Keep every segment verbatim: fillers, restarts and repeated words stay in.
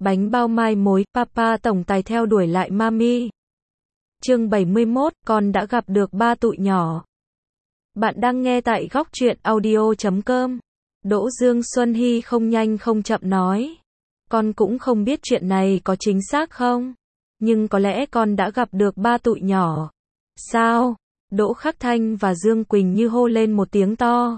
Bánh bao mai mối, Papa tổng tài theo đuổi lại Mami. Chương bảy mươi mốt, con đã gặp được ba tụi nhỏ. Bạn đang nghe tại góc truyện audio chấm com. Đỗ Dương Xuân Hy không nhanh không chậm nói. Con cũng không biết chuyện này có chính xác không? Nhưng có lẽ con đã gặp được ba tụi nhỏ. Sao? Đỗ Khắc Thanh và Dương Quỳnh Như hô lên một tiếng to.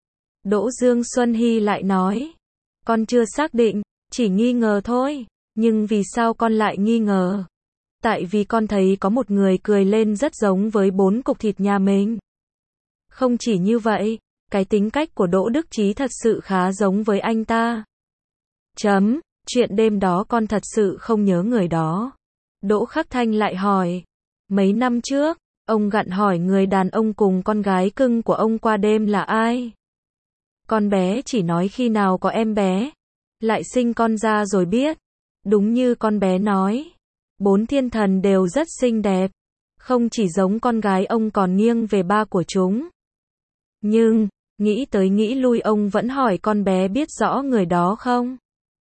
Đỗ Dương Xuân Hy lại nói. Con chưa xác định, chỉ nghi ngờ thôi. Nhưng vì sao con lại nghi ngờ? Tại vì con thấy có một người cười lên rất giống với bốn cục thịt nhà mình. Không chỉ như vậy, cái tính cách của Đỗ Đức Chí thật sự khá giống với anh ta. Chấm, chuyện đêm đó con thật sự không nhớ người đó. Đỗ Khắc Thanh lại hỏi. Mấy năm trước, ông gặn hỏi người đàn ông cùng con gái cưng của ông qua đêm là ai? Con bé chỉ nói khi nào có em bé, lại sinh con ra rồi biết. Đúng như con bé nói, bốn thiên thần đều rất xinh đẹp, không chỉ giống con gái ông còn nghiêng về ba của chúng. Nhưng, nghĩ tới nghĩ lui ông vẫn hỏi con bé biết rõ người đó không?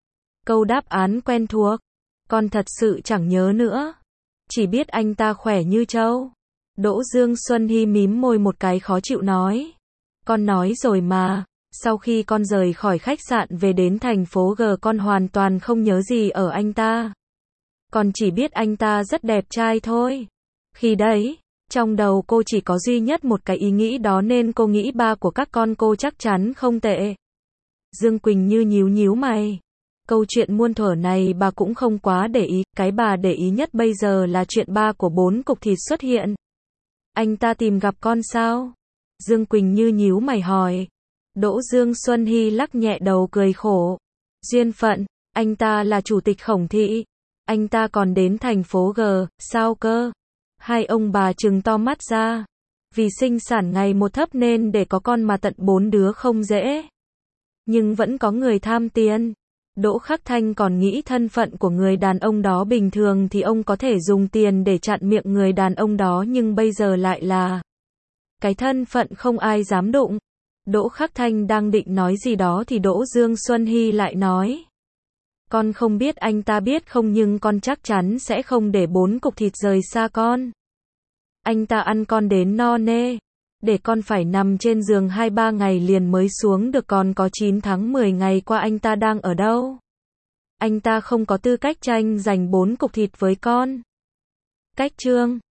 Câu đáp án quen thuộc, con thật sự chẳng nhớ nữa. Chỉ biết anh ta khỏe như trâu. Đỗ Dương Xuân Hy mím môi một cái khó chịu nói. Con nói rồi mà, sau khi con rời khỏi khách sạn về đến thành phố G con hoàn toàn không nhớ gì ở anh ta. Con chỉ biết anh ta rất đẹp trai thôi. Khi đấy, trong đầu cô chỉ có duy nhất một cái ý nghĩ đó nên cô nghĩ ba của các con cô chắc chắn không tệ. Dương Quỳnh Như nhíu nhíu mày. Câu chuyện muôn thuở này bà cũng không quá để ý, cái bà để ý nhất bây giờ là chuyện ba của bốn cục thịt xuất hiện. Anh ta tìm gặp con sao? Dương Quỳnh Như nhíu mày hỏi. Đỗ Dương Xuân Hy lắc nhẹ đầu cười khổ. Duyên phận, anh ta là chủ tịch Khổng Thị. Anh ta còn đến thành phố G, sao cơ? Hai ông bà trừng to mắt ra. Vì sinh sản ngày một thấp nên để có con mà tận bốn đứa không dễ. Nhưng vẫn có người tham tiền. Đỗ Khắc Thanh còn nghĩ thân phận của người đàn ông đó bình thường thì ông có thể dùng tiền để chặn miệng người đàn ông đó, nhưng bây giờ lại là cái thân phận không ai dám đụng. Đỗ Khắc Thanh đang định nói gì đó thì Đỗ Dương Xuân Hy lại nói. Con không biết anh ta biết không, nhưng con chắc chắn sẽ không để bốn cục thịt rời xa con. Anh ta ăn con đến no nê, để con phải nằm trên giường hai ba ngày liền mới xuống được, còn có chín tháng mười ngày qua anh ta đang ở đâu? Anh ta không có tư cách tranh giành bốn cục thịt với con. Cách chương